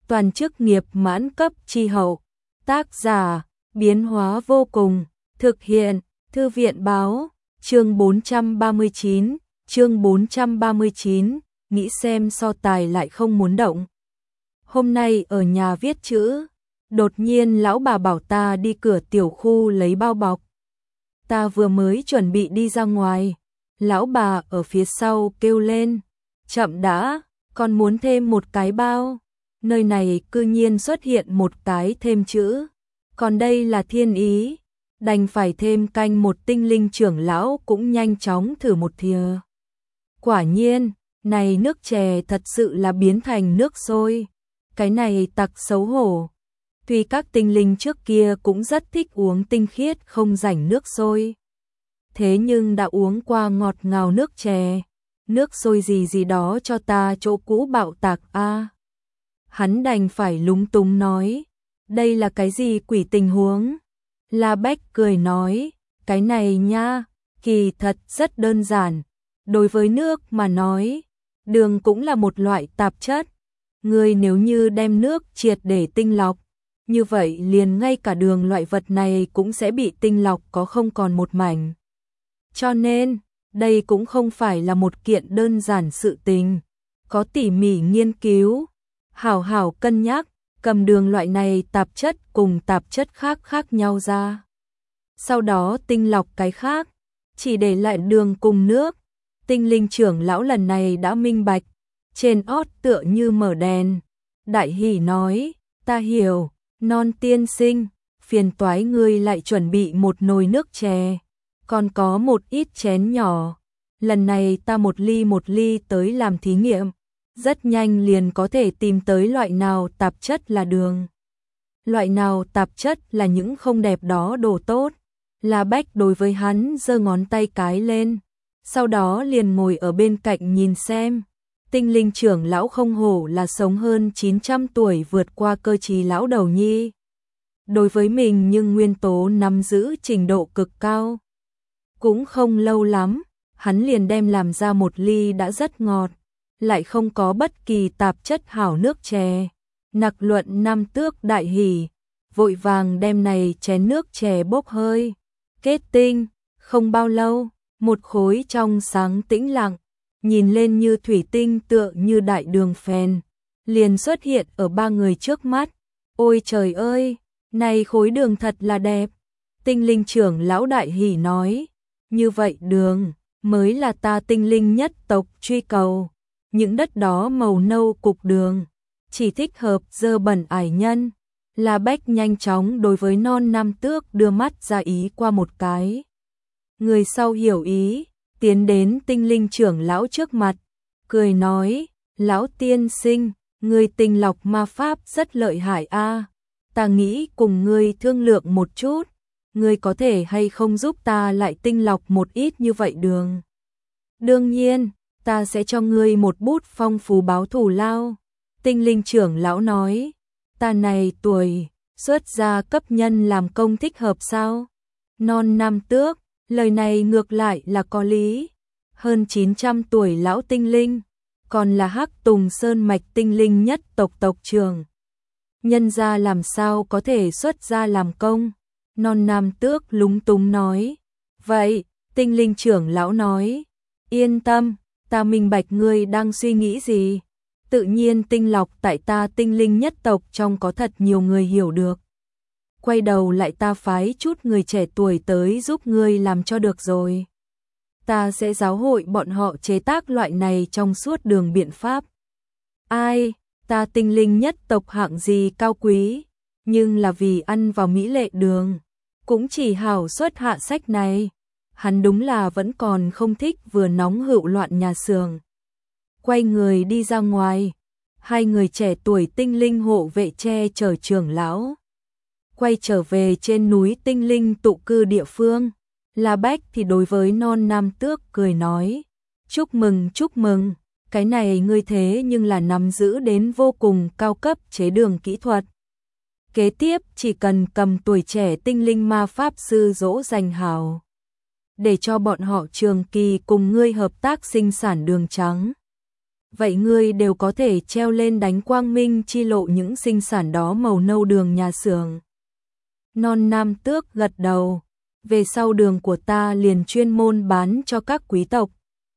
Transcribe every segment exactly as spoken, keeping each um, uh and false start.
toàn chức nghiệp mãn cấp chi hậu. Tác giả, biến hóa vô cùng, thực hiện, Thư viện báo, chương bốn trăm ba mươi chín, chương bốn trăm ba mươi chín, nghĩ xem so tài lại không muốn động. Hôm nay ở nhà viết chữ, đột nhiên lão bà bảo ta đi cửa tiểu khu lấy bao bọc. Ta vừa mới chuẩn bị đi ra ngoài, lão bà ở phía sau kêu lên, chậm đã, còn muốn thêm một cái bao. Nơi này cư nhiên xuất hiện một cái thêm chữ, còn đây là thiên ý, đành phải thêm canh. Một tinh linh trưởng lão cũng nhanh chóng thử một thìa. Quả nhiên, này nước chè thật sự là biến thành nước sôi, cái này tặc xấu hổ. Tuy các tinh linh trước kia cũng rất thích uống tinh khiết không rảnh nước sôi, thế nhưng đã uống qua ngọt ngào nước chè, nước sôi gì gì đó cho ta chỗ cũ bạo tạc a. À. Hắn đành phải lúng túng nói, đây là cái gì quỷ tình huống? La Bách cười nói, cái này nha, kỳ thật rất đơn giản. Đối với nước mà nói, đường cũng là một loại tạp chất. Người nếu như đem nước triệt để tinh lọc, như vậy liền ngay cả đường loại vật này cũng sẽ bị tinh lọc có không còn một mảnh. Cho nên, đây cũng không phải là một kiện đơn giản sự tình, có tỉ mỉ nghiên cứu, hảo hảo cân nhắc, cầm đường loại này tạp chất cùng tạp chất khác khác nhau ra. Sau đó tinh lọc cái khác, chỉ để lại đường cùng nước. Tinh linh trưởng lão lần này đã minh bạch, trên ót tựa như mở đèn. Đại hỉ nói, ta hiểu, Non tiên sinh, phiền toái ngươi lại chuẩn bị một nồi nước chè, còn có một ít chén nhỏ. Lần này ta một ly một ly tới làm thí nghiệm, rất nhanh liền có thể tìm tới loại nào tạp chất là đường, loại nào tạp chất là những không đẹp đó đồ tốt. La Bách đối với hắn giơ ngón tay cái lên, sau đó liền ngồi ở bên cạnh nhìn xem. Tinh linh trưởng lão không hổ là sống hơn chín trăm tuổi vượt qua cơ trí lão đầu nhi. Đối với mình nhưng nguyên tố nắm giữ trình độ cực cao. Cũng không lâu lắm, hắn liền đem làm ra một ly đã rất ngọt, lại không có bất kỳ tạp chất hảo nước chè. Nặc Luận Nam Tước đại hỉ, vội vàng đem này chén nước chè bốc hơi. Kết tinh, không bao lâu, một khối trong sáng tĩnh lặng, nhìn lên như thủy tinh tựa như đại đường phèn, liền xuất hiện ở ba người trước mắt. Ôi trời ơi, này khối đường thật là đẹp. Tinh linh trưởng lão đại hỉ nói, như vậy đường mới là ta tinh linh nhất tộc truy cầu. Những đất đó màu nâu cục đường, chỉ thích hợp dơ bẩn ải nhân. La Bách nhanh chóng đối với Non Nam Tước đưa mắt ra ý qua một cái. Người sau hiểu ý, tiến đến tinh linh trưởng lão trước mặt, cười nói, lão tiên sinh, người tinh lọc ma pháp rất lợi hại a, ta nghĩ cùng ngươi thương lượng một chút, ngươi có thể hay không giúp ta lại tinh lọc một ít như vậy đường. Đương nhiên, ta sẽ cho ngươi một bút phong phú báo thù lao. Tinh linh trưởng lão nói, ta này tuổi, xuất gia cấp nhân làm công thích hợp sao? Non Nam Tước, lời này ngược lại là có lý. Hơn chín trăm tuổi lão tinh linh, còn là Hắc Tùng Sơn mạch tinh linh nhất tộc tộc trưởng. Nhân gia làm sao có thể xuất gia làm công? Non Nam Tước lúng túng nói. Vậy, tinh linh trưởng lão nói, yên tâm, ta minh bạch ngươi đang suy nghĩ gì. Tự nhiên tinh lọc tại ta tinh linh nhất tộc trong có thật nhiều người hiểu được. Quay đầu lại ta phái chút người trẻ tuổi tới giúp ngươi làm cho được rồi. Ta sẽ giáo hội bọn họ chế tác loại này trong suốt đường biện pháp. Ai, ta tinh linh nhất tộc hạng gì cao quý, nhưng là vì ăn vào mỹ lệ đường, cũng chỉ hảo xuất hạ sách này. Hắn đúng là vẫn còn không thích vừa nóng hựu loạn nhà xưởng. Quay người đi ra ngoài, hai người trẻ tuổi tinh linh hộ vệ che chở trưởng lão. Quay trở về trên núi tinh linh tụ cư địa phương, La Bách thì đối với Non Nam Tước cười nói, chúc mừng chúc mừng, cái này ngươi thế nhưng là nắm giữ đến vô cùng cao cấp chế đường kỹ thuật. Kế tiếp chỉ cần cầm tuổi trẻ tinh linh ma pháp sư dỗ dành hảo, để cho bọn họ trường kỳ cùng ngươi hợp tác sinh sản đường trắng. vậy ngươi đều có thể treo lên đánh quang minh chi lộ những sinh sản đó màu nâu đường nhà xưởng. Non Nam Tước gật đầu, về sau đường của ta liền chuyên môn bán cho các quý tộc.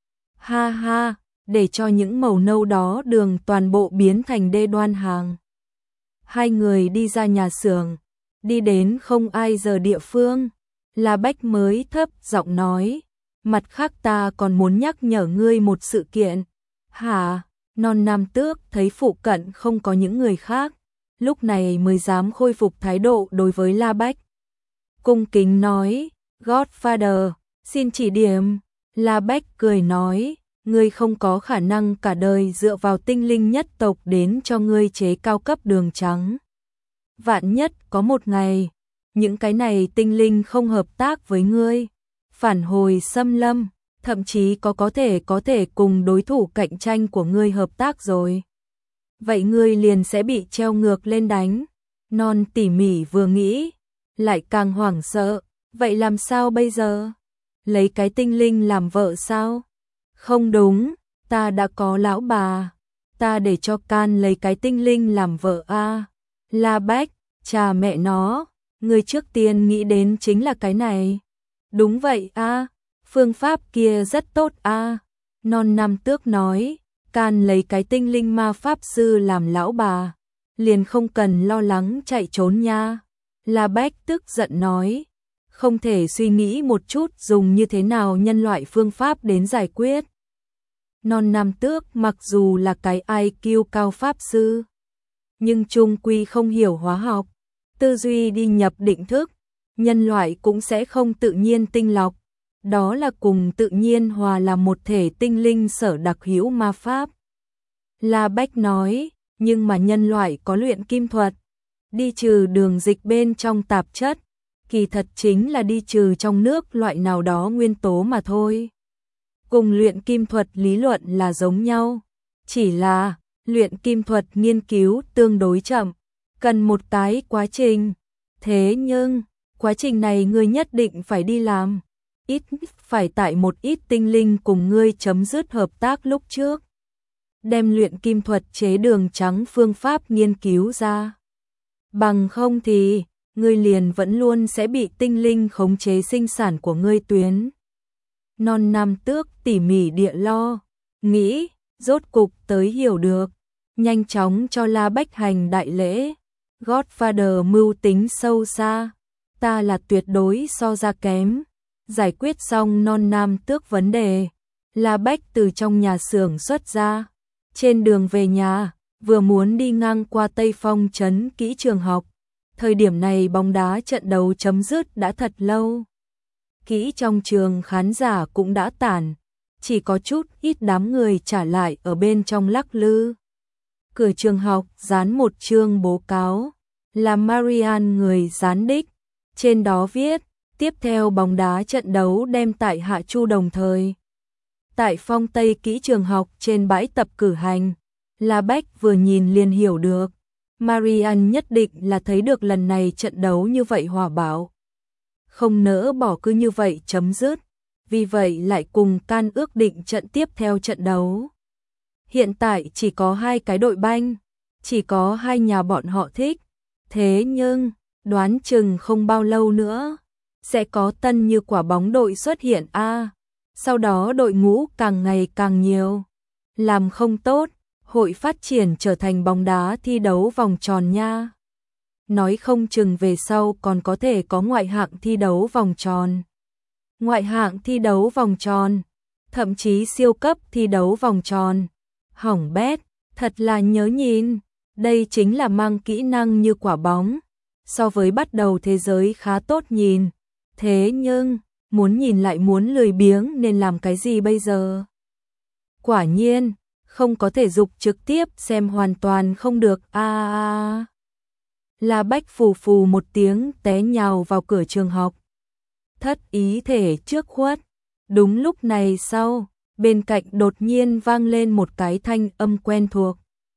Ha ha, để cho những màu nâu đó đường toàn bộ biến thành đê đoan hàng. Hai người đi ra nhà xưởng, đi đến không ai giờ địa phương, La Bách mới thấp giọng nói, mặt khác ta còn muốn nhắc nhở ngươi một sự kiện. Hả? Non Nam Tước thấy phụ cận không có những người khác, lúc này mới dám khôi phục thái độ đối với La Bách. Cung kính nói, Godfather, xin chỉ điểm. La Bách cười nói, ngươi không có khả năng cả đời dựa vào tinh linh nhất tộc đến cho ngươi chế cao cấp đường trắng. Vạn nhất có một ngày, những cái này tinh linh không hợp tác với ngươi, phản hồi xâm lâm, thậm chí có có thể có thể cùng đối thủ cạnh tranh của ngươi hợp tác rồi. Vậy ngươi liền sẽ bị treo ngược lên đánh. Non tỉ mỉ vừa nghĩ, lại càng hoảng sợ, vậy làm sao bây giờ? Lấy cái tinh linh làm vợ sao? Không đúng, ta đã có lão bà, ta để cho Can lấy cái tinh linh làm vợ a. À. La Bách, cha mẹ nó, người trước tiên nghĩ đến chính là cái này. Đúng vậy a, à, phương pháp kia rất tốt a. À. Non Nam Tước nói, Can lấy cái tinh linh ma pháp sư làm lão bà, liền không cần lo lắng chạy trốn nha. La Bách tức giận nói, không thể suy nghĩ một chút dùng như thế nào nhân loại phương pháp đến giải quyết. Non Nam Tước mặc dù là cái i kiu cao pháp sư, nhưng chung quy không hiểu hóa học, tư duy đi nhập định thức, nhân loại cũng sẽ không tự nhiên tinh lọc, đó là cùng tự nhiên hòa làm một thể tinh linh sở đặc hữu ma pháp. La Bách nói, nhưng mà nhân loại có luyện kim thuật, đi trừ đường dịch bên trong tạp chất, kỳ thật chính là đi trừ trong nước loại nào đó nguyên tố mà thôi. Cùng luyện kim thuật lý luận là giống nhau, chỉ là luyện kim thuật nghiên cứu tương đối chậm, cần một cái quá trình. Thế nhưng, quá trình này ngươi nhất định phải đi làm, ít phải tại một ít tinh linh cùng ngươi chấm dứt hợp tác lúc trước. Đem luyện kim thuật chế đường trắng phương pháp nghiên cứu ra. Bằng không thì, ngươi liền vẫn luôn sẽ bị tinh linh khống chế sinh sản của ngươi tuyến. Non Nam Tước tỉ mỉ địa lo, nghĩ, rốt cục tới hiểu được, nhanh chóng cho La Bách hành đại lễ. Godfather mưu tính sâu xa, ta là tuyệt đối so ra kém. Giải quyết xong Non Nam Tước vấn đề, La Bách từ trong nhà xưởng xuất ra, trên đường về nhà, vừa muốn đi ngang qua Tây Phong trấn kỹ trường học. Thời điểm này bóng đá trận đấu chấm dứt đã thật lâu. Kỹ trong trường khán giả cũng đã tản, chỉ có chút ít đám người trả lại ở bên trong lắc lư. Cửa trường học dán một chương bố cáo, là Marianne người dán đích, trên đó viết, tiếp theo bóng đá trận đấu đem tại Hạ Chu đồng thời. Tại Phong Tây kỹ trường học trên bãi tập cử hành, La Bách vừa nhìn liền hiểu được. Marianne nhất định là thấy được lần này trận đấu như vậy hòa bạo, không nỡ bỏ cứ như vậy chấm dứt, vì vậy lại cùng Can ước định trận tiếp theo trận đấu. Hiện tại chỉ có hai cái đội banh, chỉ có hai nhà bọn họ thích, thế nhưng, đoán chừng không bao lâu nữa, sẽ có tân như quả bóng đội xuất hiện a. À, sau đó đội ngũ càng ngày càng nhiều, làm không tốt, hội phát triển trở thành bóng đá thi đấu vòng tròn nha. Nói không chừng về sau còn có thể có ngoại hạng thi đấu vòng tròn. Ngoại hạng thi đấu vòng tròn, thậm chí siêu cấp thi đấu vòng tròn. Hỏng bét, thật là nhớ nhìn, đây chính là mang kỹ năng như quả bóng. So với bắt đầu thế giới khá tốt nhìn, thế nhưng, muốn nhìn lại muốn lười biếng nên làm cái gì bây giờ? Quả nhiên, không có thể dục trực tiếp xem hoàn toàn không được a à, à. La Bách phù phù một tiếng té nhào vào cửa trường học. Thất ý thể trước khuất. Đúng lúc này sau, bên cạnh đột nhiên vang lên một cái thanh âm quen thuộc.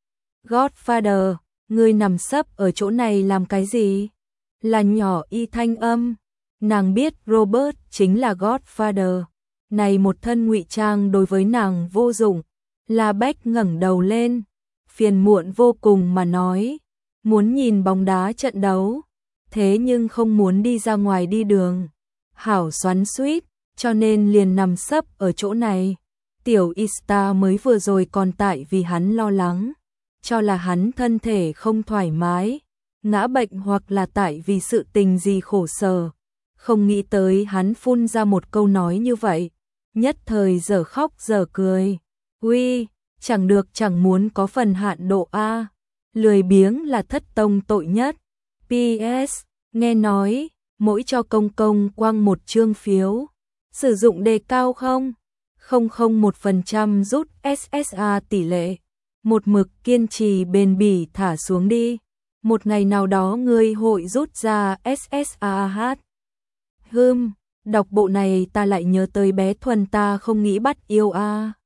Godfather, ngươi nằm sấp ở chỗ này làm cái gì? Là nhỏ y thanh âm. Nàng biết Robert chính là Godfather. Này một thân ngụy trang đối với nàng vô dụng, La Bách ngẩng đầu lên, phiền muộn vô cùng mà nói, muốn nhìn bóng đá trận đấu, thế nhưng không muốn đi ra ngoài đi đường. Hảo xoắn xuýt, cho nên liền nằm sấp ở chỗ này. Tiểu Ista mới vừa rồi còn tại vì hắn lo lắng, cho là hắn thân thể không thoải mái, ngã bệnh hoặc là tại vì sự tình gì khổ sở. Không nghĩ tới hắn phun ra một câu nói như vậy, nhất thời dở khóc dở cười. Uy, chẳng được chẳng muốn có phần hạn độ a. Lười biếng là thất tông tội nhất. pê ét, nghe nói, mỗi cho công công quăng một chương phiếu, sử dụng đề cao không? không không một phần trăm rút ét ét a tỷ lệ. Một mực kiên trì bền bỉ thả xuống đi. Một ngày nào đó ngươi hội rút ra ét ét a hát. Hừm, đọc bộ này ta lại nhớ tới bé Thuần ta không nghĩ bắt yêu a.